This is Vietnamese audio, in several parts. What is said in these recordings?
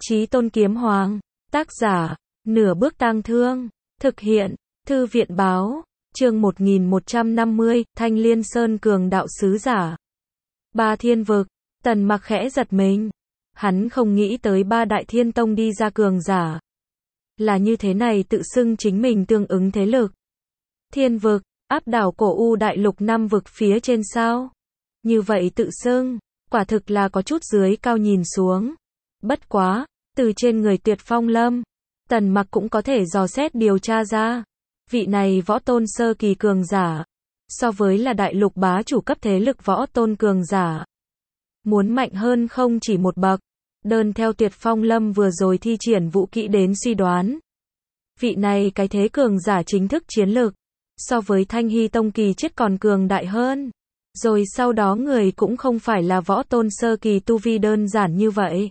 Chí Tôn Kiếm Hoàng, tác giả, Nửa Bước Tang Thương, thực hiện, Thư viện Báo, chương 1150, Thanh Liên Sơn Cường Đạo Sứ Giả. Ba Thiên Vực, Tần Mặc khẽ giật mình. Hắn không nghĩ tới ba Đại Thiên Tông đi ra cường giả. Là như thế này tự xưng chính mình tương ứng thế lực. Thiên Vực, áp đảo cổ U Đại Lục 5 vực phía trên sao? Như vậy tự xưng, quả thực là có chút dưới cao nhìn xuống. Bất quá, từ trên người Tuyệt Phong Lâm, Tần Mặc cũng có thể dò xét điều tra ra. Vị này võ tôn sơ kỳ cường giả, so với là đại lục bá chủ cấp thế lực võ tôn cường giả, muốn mạnh hơn không chỉ một bậc. Đơn theo Tuyệt Phong Lâm vừa rồi thi triển vũ kỹ đến suy đoán, vị này cái thế cường giả chính thức chiến lực, so với Thanh Hy Tông kỳ chết còn cường đại hơn. Rồi sau đó người cũng không phải là võ tôn sơ kỳ tu vi đơn giản như vậy.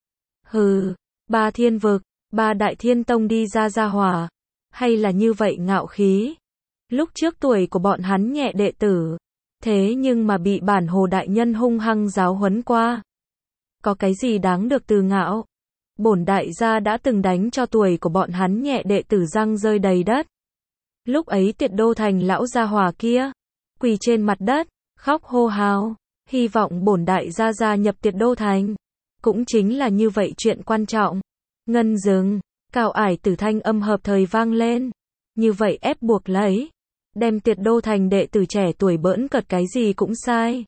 Hừ, ba thiên vực, ba Đại Thiên Tông đi ra hỏa, hay là như vậy ngạo khí. Lúc trước tuổi của bọn hắn nhẹ đệ tử, thế nhưng mà bị bản Hồ đại nhân hung hăng giáo huấn qua. Có cái gì đáng được từ ngạo? Bổn đại gia đã từng đánh cho tuổi của bọn hắn nhẹ đệ tử răng rơi đầy đất. Lúc ấy Tuyệt Đô Thành lão gia hỏa kia, quỳ trên mặt đất, khóc hô hào, hy vọng bổn đại gia gia nhập Tuyệt Đô Thành. Cũng chính là như vậy chuyện quan trọng. Ngân dừng, cao ải tử thanh âm hợp thời vang lên. Như vậy ép buộc lấy, đem Tuyệt Đô Thành đệ tử trẻ tuổi bỡn cợt cái gì cũng sai.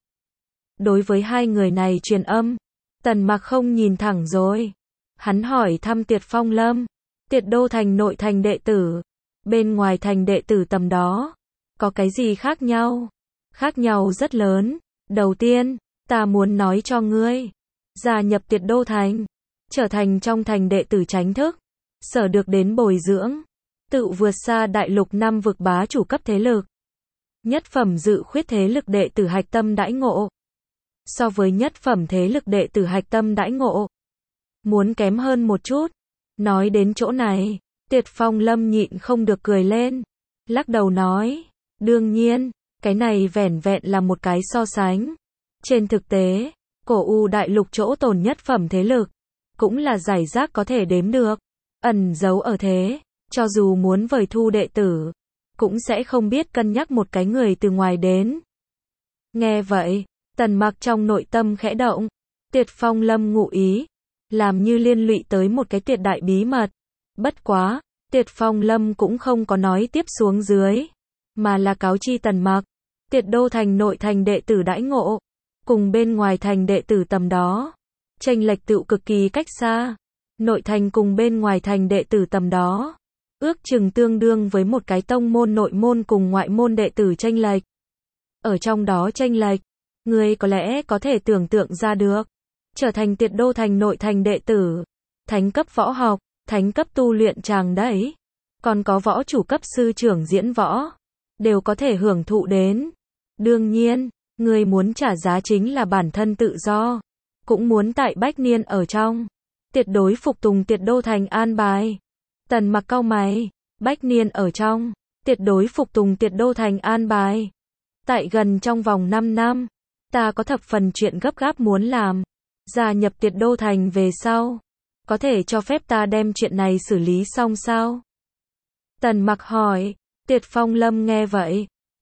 Đối với hai người này truyền âm, Tần Mặc không nhìn thẳng rồi. Hắn hỏi thăm Tuyệt Phong Lâm, Tuyệt Đô Thành nội thành đệ tử, bên ngoài thành đệ tử tầm đó, có cái gì khác nhau? Khác nhau rất lớn. Đầu tiên, ta muốn nói cho ngươi, gia nhập Tuyệt Đô Thành, trở thành trong thành đệ tử chính thức, sở được đến bồi dưỡng, tự vượt xa đại lục 5 vực bá chủ cấp thế lực. Nhất phẩm dự khuyết thế lực đệ tử hạch tâm đãi ngộ, so với nhất phẩm thế lực đệ tử hạch tâm đãi ngộ, muốn kém hơn một chút. Nói đến chỗ này, Tuyệt Phong Lâm nhịn không được cười lên, lắc đầu nói, đương nhiên, cái này vẻn vẹn là một cái so sánh. Trên thực tế, cổ U đại lục chỗ tồn nhất phẩm thế lực, cũng là giải rác có thể đếm được, ẩn giấu ở thế, cho dù muốn vời thu đệ tử, cũng sẽ không biết cân nhắc một cái người từ ngoài đến. Nghe vậy, Tần Mặc trong nội tâm khẽ động, Tuyệt Phong Lâm ngụ ý, làm như liên lụy tới một cái tuyệt đại bí mật. Bất quá, Tuyệt Phong Lâm cũng không có nói tiếp xuống dưới, mà là cáo chi Tần Mặc, Tuyệt Đô Thành nội thành đệ tử đãi ngộ, cùng bên ngoài thành đệ tử tầm đó, chênh lệch tựu cực kỳ cách xa. Nội thành cùng bên ngoài thành đệ tử tầm đó, ước chừng tương đương với một cái tông môn nội môn cùng ngoại môn đệ tử chênh lệch. Ở trong đó chênh lệch, người có lẽ có thể tưởng tượng ra được, trở thành Tuyệt Đô Thành nội thành đệ tử, thánh cấp võ học, thánh cấp tu luyện chàng đấy, còn có võ chủ cấp sư trưởng diễn võ, đều có thể hưởng thụ đến. Đương nhiên, người muốn trả giá chính là bản thân tự do, cũng muốn tại Bách Niên ở trong, tuyệt đối phục tùng Tuyệt Đô Thành an bài. Tần Mặc cau mày, Bách Niên ở trong, tuyệt đối phục tùng Tuyệt Đô Thành an bài. Tại gần trong vòng 5 năm, ta có thập phần chuyện gấp gáp muốn làm. Gia nhập Tuyệt Đô Thành về sau, có thể cho phép ta đem chuyện này xử lý xong sao? Tần Mặc hỏi. Tuyệt Phong Lâm nghe vậy,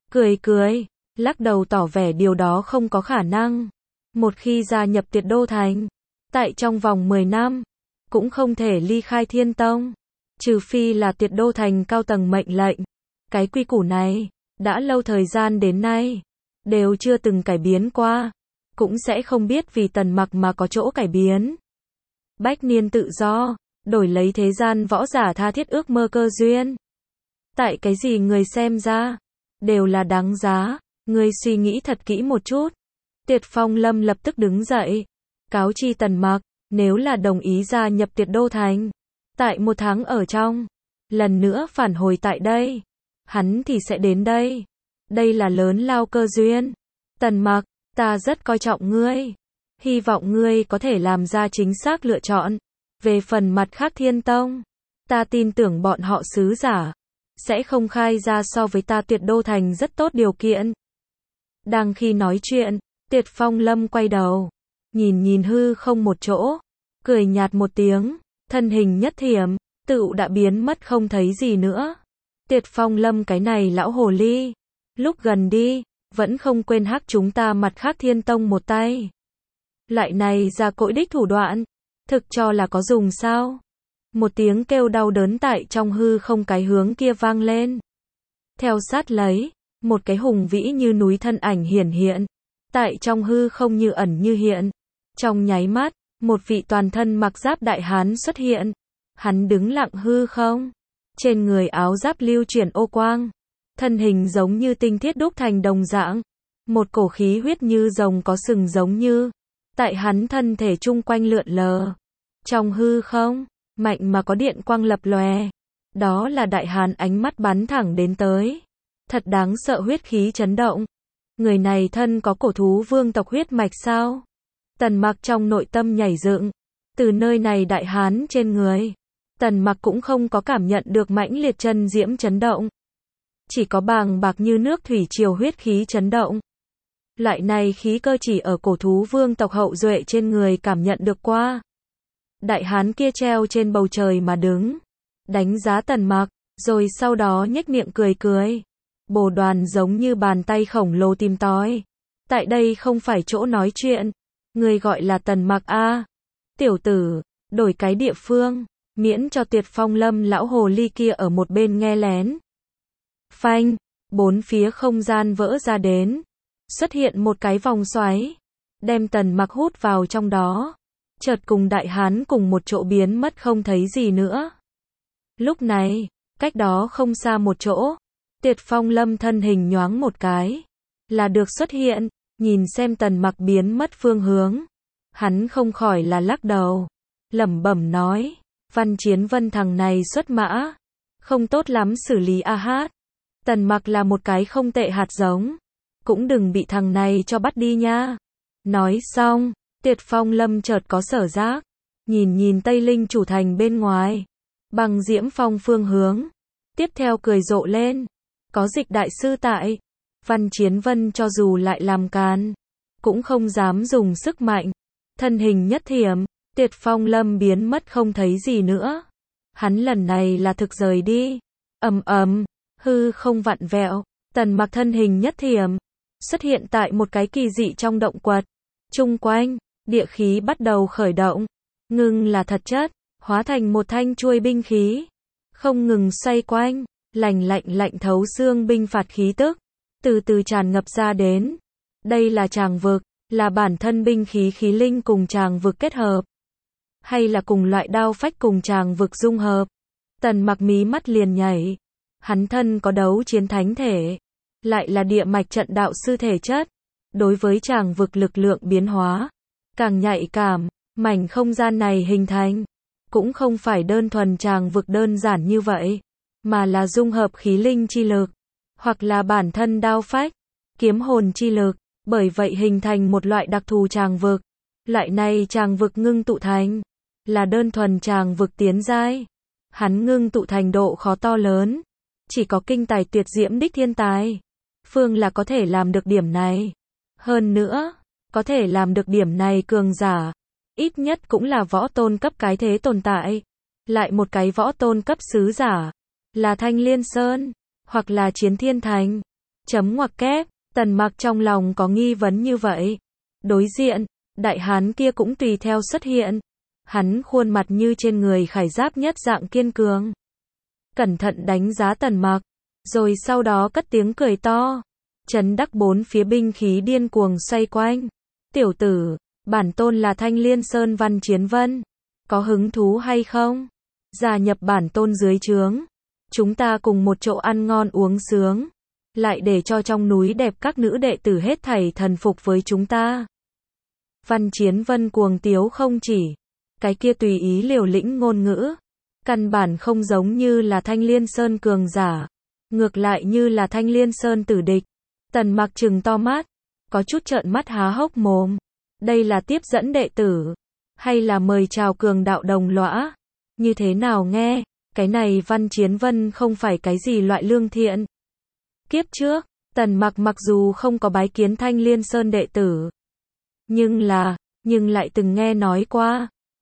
cười, lắc đầu tỏ vẻ điều đó không có khả năng. Một khi gia nhập Tuyệt Đô Thành, tại trong vòng 10 năm, cũng không thể ly khai Thiên Tông, trừ phi là Tuyệt Đô Thành cao tầng mệnh lệnh. Cái quy củ này, đã lâu thời gian đến nay, đều chưa từng cải biến qua, cũng sẽ không biết vì Tần Mặc mà có chỗ cải biến. Bách niên tự do, đổi lấy thế gian võ giả tha thiết ước mơ cơ duyên. Tại cái gì người xem ra, đều là đáng giá, ngươi suy nghĩ thật kỹ một chút. Tuyệt Phong Lâm lập tức đứng dậy, cáo chi Tần Mặc, nếu là đồng ý gia nhập Tuyệt Đô Thành, tại 1 tháng ở trong, lần nữa phản hồi tại đây, hắn thì sẽ đến đây. Đây là lớn lao cơ duyên. Tần Mặc, ta rất coi trọng ngươi, hy vọng ngươi có thể làm ra chính xác lựa chọn. Về phần mặt khác Thiên Tông, ta tin tưởng bọn họ sứ giả sẽ không khai ra so với ta Tuyệt Đô Thành rất tốt điều kiện. Đang khi nói chuyện, Tuyệt Phong Lâm quay đầu, nhìn hư không một chỗ, cười nhạt một tiếng, thân hình nhất thiểm, tựu đã biến mất không thấy gì nữa. Tiệt Phong Lâm cái này lão hồ ly, lúc gần đi, vẫn không quên hắc chúng ta mặt khác Thiên Tông một tay. Loại này ra cỗi đích thủ đoạn, thực cho là có dùng sao? Một tiếng kêu đau đớn tại trong hư không cái hướng kia vang lên. Theo sát lấy, một cái hùng vĩ như núi thân ảnh hiển hiện, tại trong hư không như ẩn như hiện. Trong nháy mắt, một vị toàn thân mặc giáp đại hán xuất hiện. Hắn đứng lặng hư không, trên người áo giáp lưu chuyển ô quang, thân hình giống như tinh thiết đúc thành đồng dạng, một cổ khí huyết như rồng có sừng giống như, tại hắn thân thể chung quanh lượn lờ. Trong hư không, mạnh mà có điện quang lập lòe, đó là đại hán ánh mắt bắn thẳng đến tới. Thật đáng sợ huyết khí chấn động. Người này thân có cổ thú vương tộc huyết mạch sao? Tần Mặc trong nội tâm nhảy dựng, từ nơi này đại hán trên người, Tần Mặc cũng không có cảm nhận được mãnh liệt chân diễm chấn động. Chỉ có bàng bạc như nước thủy triều huyết khí chấn động. Loại này khí cơ chỉ ở cổ thú vương tộc hậu duệ trên người cảm nhận được qua. Đại hán kia treo trên bầu trời mà đứng, đánh giá Tần Mặc, rồi sau đó nhếch miệng cười cười. Bồ đoàn giống như bàn tay khổng lồ tìm tòi. Tại đây không phải chỗ nói chuyện. Người gọi là Tần Mặc a? Tiểu tử, đổi cái địa phương, miễn cho Tiệt Phong Lâm lão hồ ly kia ở một bên nghe lén. Phanh, bốn phía không gian vỡ ra đến, xuất hiện một cái vòng xoáy, đem Tần Mặc hút vào trong đó. Chợt cùng đại hán cùng một chỗ biến mất không thấy gì nữa. Lúc này, cách đó không xa một chỗ, Tiệt Phong Lâm thân hình nhoáng một cái, là được xuất hiện, nhìn xem Tần Mặc biến mất phương hướng. Hắn không khỏi là lắc đầu, lẩm bẩm nói, Văn Chiến Vân thằng này xuất mã, không tốt lắm xử lý a hát. Tần Mặc là một cái không tệ hạt giống, cũng đừng bị thằng này cho bắt đi nha. Nói xong, Tiệt Phong Lâm chợt có sở giác, nhìn Tây Linh chủ thành bên ngoài, bằng Diễm Phong phương hướng, tiếp theo cười rộ lên, có Dịch đại sư tại, Văn Chiến Vân cho dù lại làm càn, cũng không dám dùng sức mạnh. Thân hình nhất thiểm, Tiệt Phong Lâm biến mất không thấy gì nữa. Hắn lần này là thực rời đi. Ầm ầm, hư không vặn vẹo, Tần Mặc thân hình nhất thiểm, xuất hiện tại một cái kỳ dị trong động quật. Chung quanh, địa khí bắt đầu khởi động, ngưng là thật chất, hóa thành một thanh chuôi binh khí, không ngừng xoay quanh, lạnh thấu xương binh phạt khí tức, từ từ tràn ngập ra đến. Đây là tràng vực, là bản thân binh khí khí linh cùng tràng vực kết hợp, hay là cùng loại đao phách cùng tràng vực dung hợp? Tần Mặc mí mắt liền nhảy, hắn thân có đấu chiến thánh thể, lại là địa mạch trận đạo sư thể chất, đối với tràng vực lực lượng biến hóa càng nhạy cảm. Mảnh không gian này hình thành cũng không phải đơn thuần tràng vực đơn giản như vậy, mà là dung hợp khí linh chi lực, hoặc là bản thân đao phách, kiếm hồn chi lực, bởi vậy hình thành một loại đặc thù tràng vực. Loại này tràng vực ngưng tụ thành là đơn thuần tràng vực tiến giai. Hắn ngưng tụ thành độ khó to lớn, chỉ có kinh tài tuyệt diễm đích thiên tài phương là có thể làm được điểm này. Hơn nữa, có thể làm được điểm này cường giả, ít nhất cũng là võ tôn cấp cái thế tồn tại. Lại một cái võ tôn cấp sứ giả, là Thanh Liên Sơn, hoặc là Chiến Thiên Thành. Chấm ngoặc kép, Tần Mặc trong lòng có nghi vấn như vậy. Đối diện, đại hán kia cũng tùy theo xuất hiện. Hắn khuôn mặt như trên người khải giáp nhất dạng kiên cường, cẩn thận đánh giá Tần Mặc, rồi sau đó cất tiếng cười to, chấn đắc bốn phía binh khí điên cuồng xoay quanh. Tiểu tử, bản tôn là Thanh Liên Sơn Văn Chiến Vân, có hứng thú hay không? Gia nhập bản tôn dưới trướng, chúng ta cùng một chỗ ăn ngon uống sướng, lại để cho trong núi đẹp các nữ đệ tử hết thảy thần phục với chúng ta. Văn Chiến Vân cuồng tiếu không chỉ, cái kia tùy ý liều lĩnh ngôn ngữ, căn bản không giống như là Thanh Liên Sơn cường giả, ngược lại như là Thanh Liên Sơn tử địch. Tần Mặc trừng to mắt, có chút trợn mắt há hốc mồm. Đây là tiếp dẫn đệ tử, hay là mời chào cường đạo đồng lõa? Như thế nào nghe, cái này Văn Chiến Vân không phải cái gì loại lương thiện. Kiếp trước, Tần Mặc mặc dù không có bái kiến Thanh Liên Sơn đệ tử, nhưng lại từng nghe nói qua,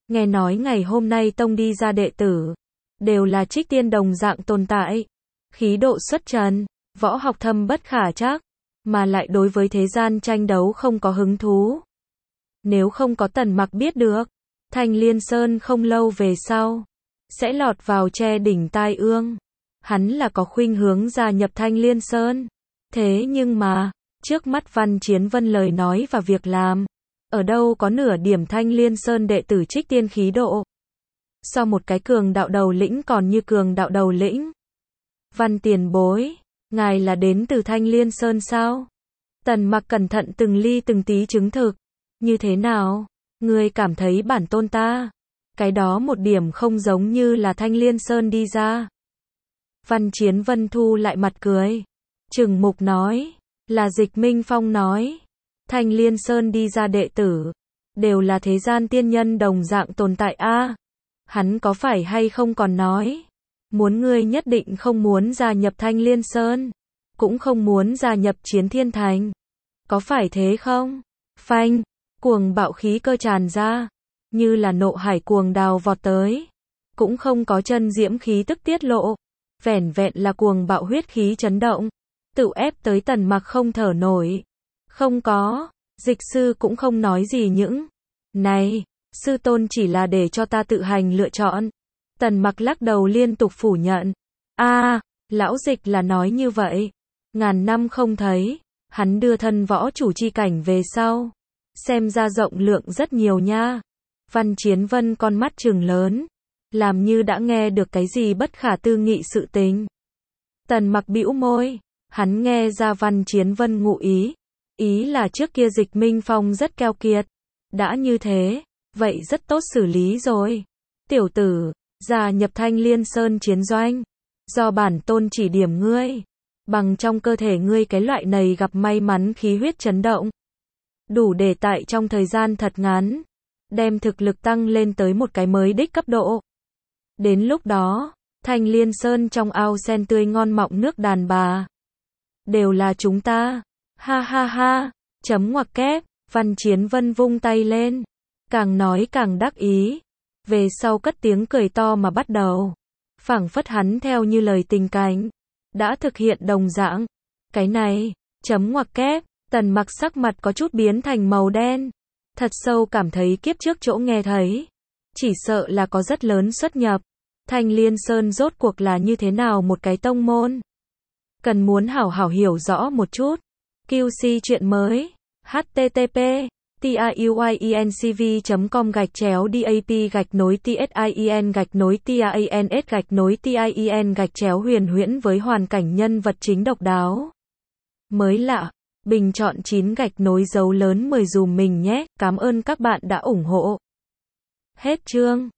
Nghe nói ngày hôm nay tông đi ra đệ tử, đều là trích tiên đồng dạng tồn tại. Khí độ xuất trần, võ học thâm bất khả trắc, mà lại đối với thế gian tranh đấu không có hứng thú. Nếu không có Tần Mặc biết được, Thanh Liên Sơn không lâu về sau sẽ lọt vào tre đỉnh tai ương. Hắn là có khuynh hướng gia nhập Thanh Liên Sơn. Thế nhưng mà, trước mắt Văn Chiến Vân lời nói và việc làm, ở đâu có nửa điểm Thanh Liên Sơn đệ tử trích tiên khí độ. So một cái cường đạo đầu lĩnh còn như cường đạo đầu lĩnh. Văn tiền bối, ngài là đến từ Thanh Liên Sơn sao? Tần Mặc cẩn thận từng ly từng tí chứng thực. Như thế nào? Ngươi cảm thấy bản tôn ta, cái đó một điểm không giống như là Thanh Liên Sơn đi ra. Văn Chiến Vân thu lại mặt cười. Trừng Mục nói, là Dịch Minh Phong nói. Thanh Liên Sơn đi ra đệ tử, đều là thế gian tiên nhân đồng dạng tồn tại a. Hắn có phải hay không còn nói, muốn ngươi nhất định không muốn gia nhập Thanh Liên Sơn, cũng không muốn gia nhập Chiến Thiên Thành. Có phải thế không? Phanh, cuồng bạo khí cơ tràn ra, như là nộ hải cuồng đào vọt tới. Cũng không có chân diễm khí tức tiết lộ, vẻn vẹn là cuồng bạo huyết khí chấn động, tự ép tới Tần Mặc không thở nổi. Không có, dịch sư cũng không nói gì những này, sư tôn chỉ là để cho ta tự hành lựa chọn. Tần Mặc lắc đầu liên tục phủ nhận. Lão Dịch là nói như vậy. Ngàn năm không thấy, hắn đưa thân võ chủ chi cảnh về sau, xem ra rộng lượng rất nhiều nha. Văn Chiến Vân con mắt trừng lớn, làm như đã nghe được cái gì bất khả tư nghị sự tình. Tần Mặc bĩu môi, hắn nghe ra Văn Chiến Vân ngụ ý. Ý là trước kia Dịch Minh Phong rất keo kiệt. Đã như thế, vậy rất tốt xử lý rồi. Tiểu tử, gia nhập Thanh Liên Sơn chiến doanh, do bản tôn chỉ điểm ngươi. Bằng trong cơ thể ngươi cái loại này gặp may mắn khí huyết chấn động, đủ để tại trong thời gian thật ngắn, đem thực lực tăng lên tới một cái mới đích cấp độ. Đến lúc đó, Thanh Liên Sơn trong ao sen tươi ngon mọng nước đàn bà, đều là chúng ta. Ha ha ha, chấm ngoặc kép, Văn Chiến Vân vung tay lên, càng nói càng đắc ý, về sau cất tiếng cười to mà bắt đầu, phảng phất hắn theo như lời tình cảnh, đã thực hiện đồng dạng. Cái này, chấm ngoặc kép, Tần Mặc sắc mặt có chút biến thành màu đen, thật sâu cảm thấy kiếp trước chỗ nghe thấy, chỉ sợ là có rất lớn xuất nhập. Thanh Liên Sơn rốt cuộc là như thế nào một cái tông môn? Cần muốn hảo hảo hiểu rõ một chút. QC chuyện mới, http://tiuinCV.com/DAP-TIN-TIANS-TIN huyền với hoàn cảnh nhân vật chính độc đáo. Mới lạ, bình chọn 9 dấu lớn 10 dùm mình nhé, cảm ơn các bạn đã ủng hộ. Hết chương.